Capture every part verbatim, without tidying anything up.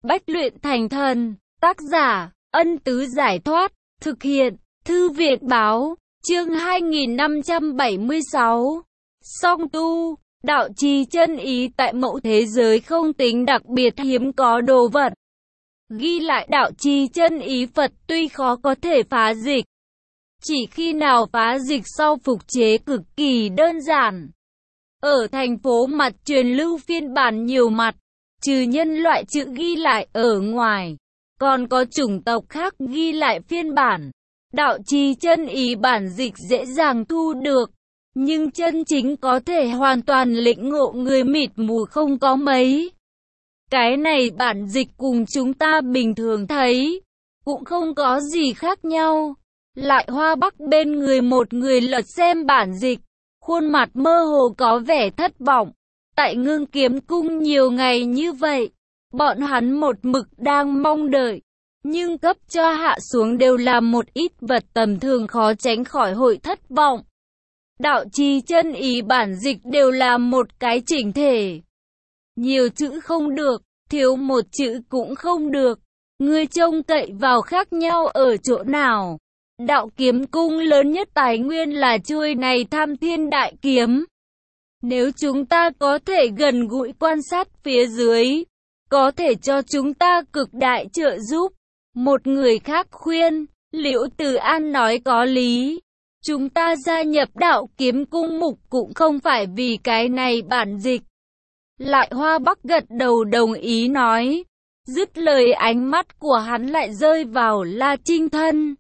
Bách luyện thành thần. Tác giả, Ân Tứ Giải Thoát. Thực hiện, Thư Viện Báo. Chương hai nghìn năm trăm bảy mươi sáu. Song tu, đạo trì chân ý tại mẫu thế giới không tính đặc biệt hiếm có đồ vật. Ghi lại đạo trì chân ý Phật tuy khó có thể phá dịch. Chỉ khi nào phá dịch sau phục chế cực kỳ đơn giản. Ở thành phố mặt truyền lưu phiên bản nhiều mặt, trừ nhân loại chữ ghi lại ở ngoài, còn có chủng tộc khác ghi lại phiên bản. Đạo trì chân ý bản dịch dễ dàng thu được, nhưng chân chính có thể hoàn toàn lĩnh ngộ người mịt mù không có mấy. Cái này bản dịch cùng chúng ta bình thường thấy, cũng không có gì khác nhau. Lại Hoa Bắc bên người một người lật xem bản dịch, khuôn mặt mơ hồ có vẻ thất vọng. Tại Ngưng Kiếm Cung nhiều ngày như vậy, bọn hắn một mực đang mong đợi, nhưng cấp cho hạ xuống đều là một ít vật tầm thường, khó tránh khỏi hội thất vọng. Đạo trì chân ý bản dịch đều là một cái chỉnh thể. Nhiều chữ không được, thiếu một chữ cũng không được. Ngươi trông cậy vào khác nhau ở chỗ nào? Đạo kiếm cung lớn nhất tài nguyên là chuôi này Tham Thiên Đại Kiếm. Nếu chúng ta có thể gần gũi quan sát phía dưới, có thể cho chúng ta cực đại trợ giúp. Một người khác khuyên, Liễu Từ An nói có lý. Chúng ta gia nhập đạo kiếm cung mục cũng không phải vì cái này bản dịch. Lại Hoa Bắc gật đầu đồng ý nói. Dứt lời ánh mắt của hắn lại rơi vào La Trinh thân.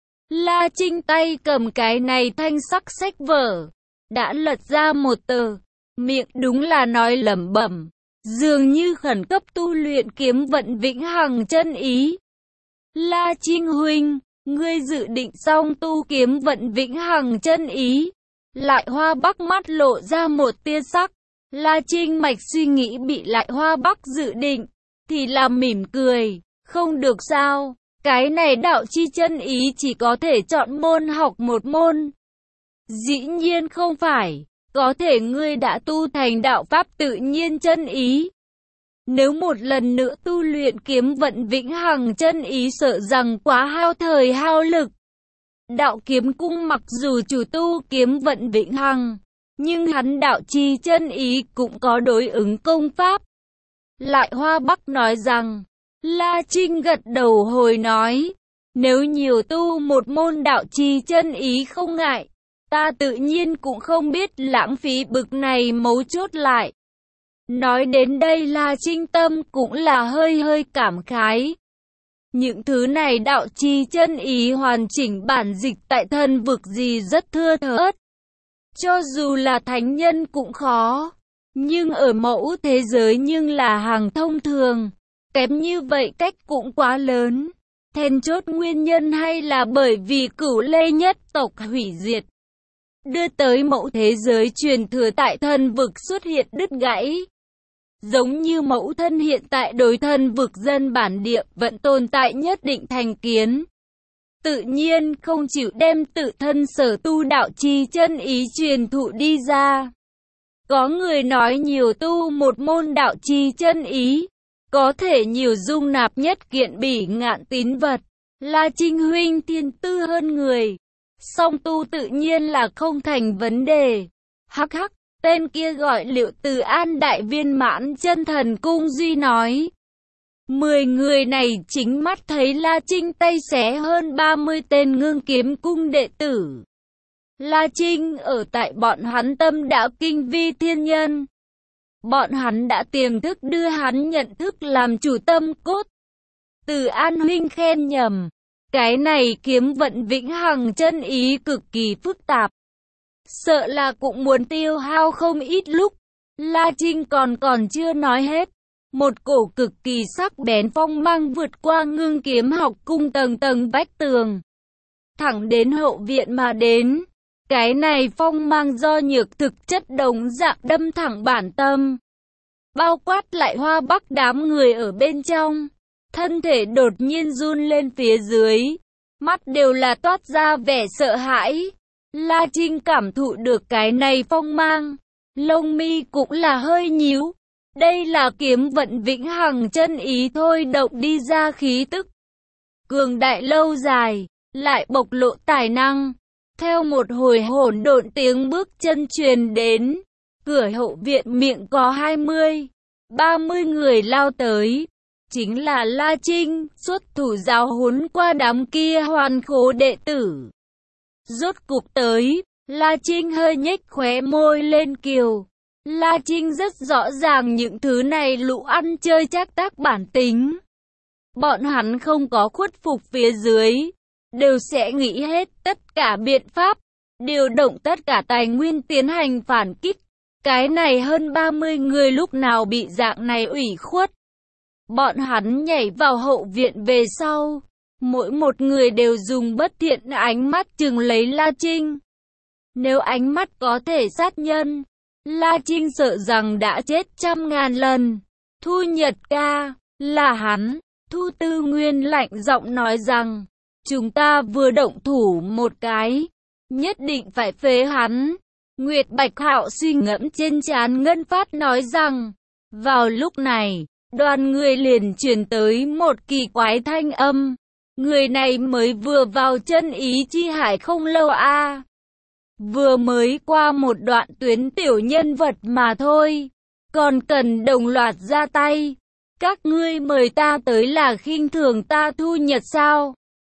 La Trinh tay cầm cái này thanh sắc sách vở, đã lật ra một tờ, miệng đúng là nói lẩm bẩm, dường như khẩn cấp tu luyện kiếm vận vĩnh hằng chân ý. La Trinh huynh, ngươi dự định xong tu kiếm vận vĩnh hằng chân ý? Lại Hoa Bắc mắt lộ ra một tia sắc. La Trinh mạch suy nghĩ bị Lại Hoa Bắc dự định, thì là mỉm cười, không được sao? Cái này đạo chi chân ý chỉ có thể chọn môn học một môn. Dĩ nhiên không phải, có thể ngươi đã tu thành đạo pháp tự nhiên chân ý. Nếu một lần nữa tu luyện kiếm vận vĩnh hằng chân ý sợ rằng quá hao thời hao lực. Đạo kiếm cung mặc dù chủ tu kiếm vận vĩnh hằng, nhưng hắn đạo chi chân ý cũng có đối ứng công pháp. Lại Hoa Bắc nói rằng, La Trinh gật đầu hồi nói, nếu nhiều tu một môn đạo trì chân ý không ngại, ta tự nhiên cũng không biết lãng phí bực này mấu chốt lại. Nói đến đây La Trinh tâm cũng là hơi hơi cảm khái. Những thứ này đạo trì chân ý hoàn chỉnh bản dịch tại thần vực gì rất thưa thớt. Cho dù là thánh nhân cũng khó, nhưng ở mẫu thế giới nhưng là hàng thông thường. Kém như vậy cách cũng quá lớn. Then chốt nguyên nhân hay là bởi vì Cửu Lê nhất tộc hủy diệt, đưa tới mẫu thế giới truyền thừa tại thần vực xuất hiện đứt gãy. Giống như mẫu thân hiện tại đối thần vực dân bản địa vẫn tồn tại nhất định thành kiến. Tự nhiên không chịu đem tự thân sở tu đạo trì chân ý truyền thụ đi ra. Có người nói nhiều tu một môn đạo trì chân ý, có thể nhiều dung nạp nhất kiện bỉ ngạn tín vật. La Trinh huynh thiên tư hơn người, song tu tự nhiên là không thành vấn đề. Hắc hắc, tên kia gọi Liễu Từ An Đại Viên Mãn Chân Thần Cung Duy nói. Mười người này chính mắt thấy La Trinh tay xé hơn ba mươi tên Ngưng Kiếm Cung đệ tử. La Trinh ở tại bọn hắn tâm đã kinh vi thiên nhân. Bọn hắn đã tiềm thức đưa hắn nhận thức làm chủ tâm cốt. Từ An huynh khen nhầm. Cái này kiếm vận vĩnh hằng chân ý cực kỳ phức tạp. Sợ là cũng muốn tiêu hao không ít lúc. La Trinh còn còn chưa nói hết. Một cổ cực kỳ sắc bén phong mang vượt qua Ngưng Kiếm học cung tầng tầng vách tường, thẳng đến hậu viện mà đến. Cái này phong mang do nhược thực chất đồng dạng đâm thẳng bản tâm, bao quát Lại Hoa Bắc đám người ở bên trong. Thân thể đột nhiên run lên phía dưới, mắt đều là toát ra vẻ sợ hãi. La Trinh cảm thụ được cái này phong mang, lông mi cũng là hơi nhíu. Đây là kiếm vận vĩnh hằng chân ý thôi động đi ra khí tức cường đại lâu dài, lại bộc lộ tài năng. Theo một hồi hỗn độn tiếng bước chân truyền đến, cửa hậu viện miệng có hai mươi, ba mươi người lao tới. Chính là La Trinh, xuất thủ giáo huấn qua đám kia hoàn khố đệ tử. Rốt cục tới, La Trinh hơi nhếch khóe môi lên kiều. La Trinh rất rõ ràng những thứ này lũ ăn chơi chắc tác bản tính. Bọn hắn không có khuất phục phía dưới, đều sẽ nghĩ hết tất cả biện pháp, điều động tất cả tài nguyên tiến hành phản kích. Cái này hơn ba mươi người lúc nào bị dạng này ủy khuất. Bọn hắn nhảy vào hậu viện về sau, mỗi một người đều dùng bất thiện ánh mắt chừng lấy La Trinh. Nếu ánh mắt có thể sát nhân, La Trinh sợ rằng đã chết trăm ngàn lần. Thu Nhật ca, là hắn. Thu Tư Nguyên lạnh giọng nói rằng, chúng ta vừa động thủ một cái, nhất định phải phế hắn. Nguyệt Bạch Hạo suy ngẫm trên trán ngân phát nói rằng, vào lúc này, đoàn người liền truyền tới một kỳ quái thanh âm. Người này mới vừa vào chân ý chi hải không lâu a à. Vừa mới qua một đoạn tuyến tiểu nhân vật mà thôi, còn cần đồng loạt ra tay. Các ngươi mời ta tới là khinh thường ta Thu Nhật sao?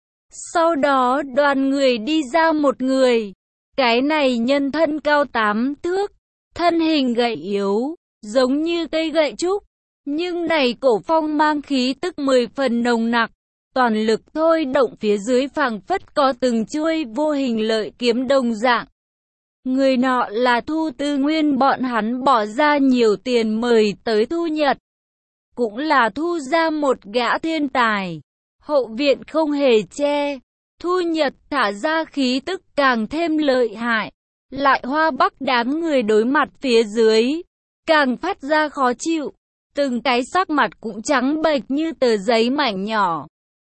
Sau đó đoàn người đi ra một người. Cái này nhân thân cao tám thước, thân hình gầy yếu, giống như cây gậy trúc. Nhưng này cổ phong mang khí tức mười phần nồng nặc. Toàn lực thôi động phía dưới phảng phất có từng chuôi vô hình lợi kiếm đồng dạng. Người nọ là Thu Tư Nguyên, bọn hắn bỏ ra nhiều tiền mời tới Thu Nhật. Cũng là thu ra một gã thiên tài. Hậu viện không hề che. Thu Nhật thả ra khí tức càng thêm lợi hại. Lại Hoa Bắc đám người đối mặt phía dưới, càng phát ra khó chịu. Từng cái sắc mặt cũng trắng bệch như tờ giấy mảnh nhỏ.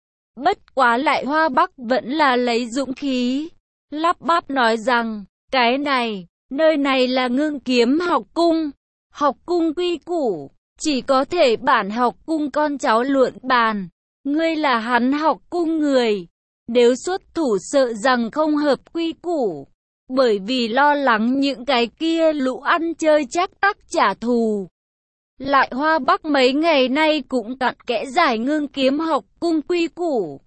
Bất quá Lại Hoa Bắc vẫn là lấy dũng khí, lắp bắp nói rằng, cái này, nơi này là Ngưng Kiếm học cung. Học cung quy củ, chỉ có thể bản học cung con cháu luận bàn. Ngươi là hắn học cung người, nếu xuất thủ sợ rằng không hợp quy củ. Bởi vì lo lắng những cái kia lũ ăn chơi chắc tắc trả thù. Lại Hoa Bắc mấy ngày nay cũng cặn kẽ giải Ngưng Kiếm học cung quy củ.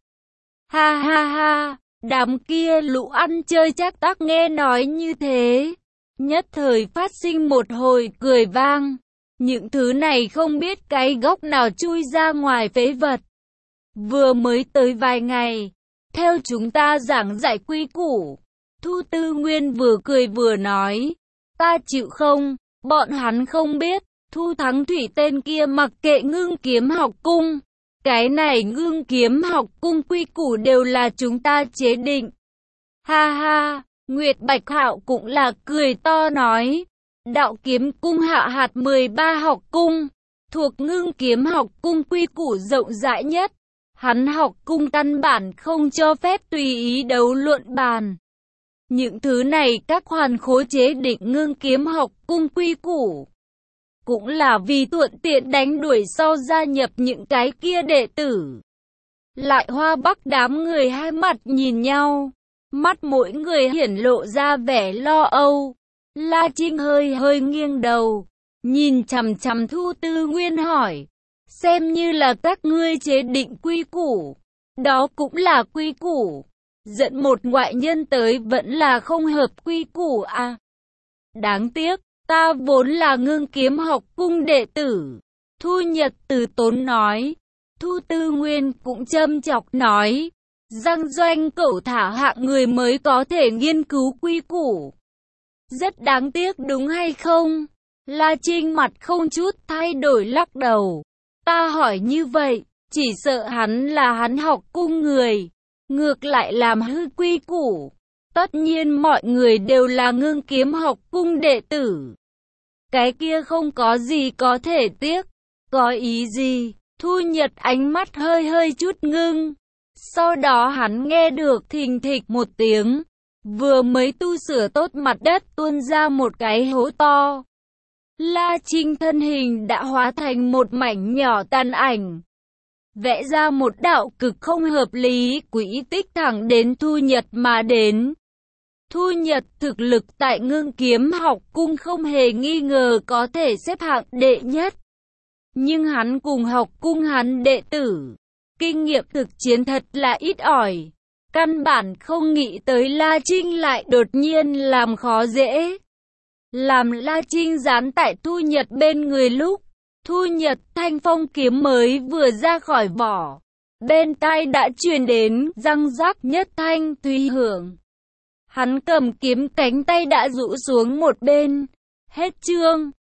Ha ha ha, đám kia lũ ăn chơi chắc tắc nghe nói như thế, nhất thời phát sinh một hồi cười vang. Những thứ này không biết cái gốc nào chui ra ngoài phế vật. Vừa mới tới vài ngày, theo chúng ta giảng giải quy củ. Thu Tư Nguyên vừa cười vừa nói, ta chịu không, bọn hắn không biết. Thu Thắng Thủy tên kia mặc kệ Ngưng Kiếm học cung. Cái này Ngưng Kiếm học cung quy củ đều là chúng ta chế định. Ha ha, Nguyệt Bạch Hạo cũng là cười to nói. Đạo Kiếm cung hạ hạt mười ba học cung, thuộc Ngưng Kiếm học cung quy củ rộng rãi nhất. Hắn học cung căn bản không cho phép tùy ý đấu luận bàn. Những thứ này các hoàn khố chế định Ngưng Kiếm học cung quy củ, cũng là vì thuận tiện đánh đuổi sau gia nhập những cái kia đệ tử. Lại Hoa Bắc đám người hai mặt nhìn nhau, mắt mỗi người hiển lộ ra vẻ lo âu. La Trinh hơi hơi nghiêng đầu, nhìn chằm chằm Thu Tư Nguyên hỏi, xem như là các ngươi chế định quy củ, đó cũng là quy củ. Dẫn một ngoại nhân tới vẫn là không hợp quy củ à? Đáng tiếc, ta vốn là Ngưng Kiếm học cung đệ tử. Thu Nhật từ tốn nói. Thu Tư Nguyên cũng châm chọc nói, răng doanh cẩu thả hạng người mới có thể nghiên cứu quy củ. Rất đáng tiếc đúng hay không? La Trinh mặt không chút thay đổi lắc đầu. Ta hỏi như vậy, chỉ sợ hắn là hắn học cung người, ngược lại làm hư quy củ. Tất nhiên mọi người đều là Ngưng Kiếm học cung đệ tử. Cái kia không có gì có thể tiếc. Có ý gì? Thu Nhật ánh mắt hơi hơi chút ngưng. Sau đó hắn nghe được thình thịch một tiếng. Vừa mới tu sửa tốt mặt đất tuôn ra một cái hố to. La Trinh thân hình đã hóa thành một mảnh nhỏ tàn ảnh, vẽ ra một đạo cực không hợp lý, quỹ tích thẳng đến Thu Nhật mà đến. Thu Nhật thực lực tại Ngưng Kiếm Học Cung không hề nghi ngờ có thể xếp hạng đệ nhất. Nhưng hắn cùng học cung hắn đệ tử, kinh nghiệm thực chiến thật là ít ỏi. Căn bản không nghĩ tới La Trinh lại đột nhiên làm khó dễ. Làm La Trinh dán tại Thu Nhật bên người lúc, Thu Nhật thanh phong kiếm mới vừa ra khỏi vỏ. Bên tai đã truyền đến răng rắc nhất thanh tùy hưởng. Hắn cầm kiếm cánh tay đã rũ xuống một bên. Hết chương.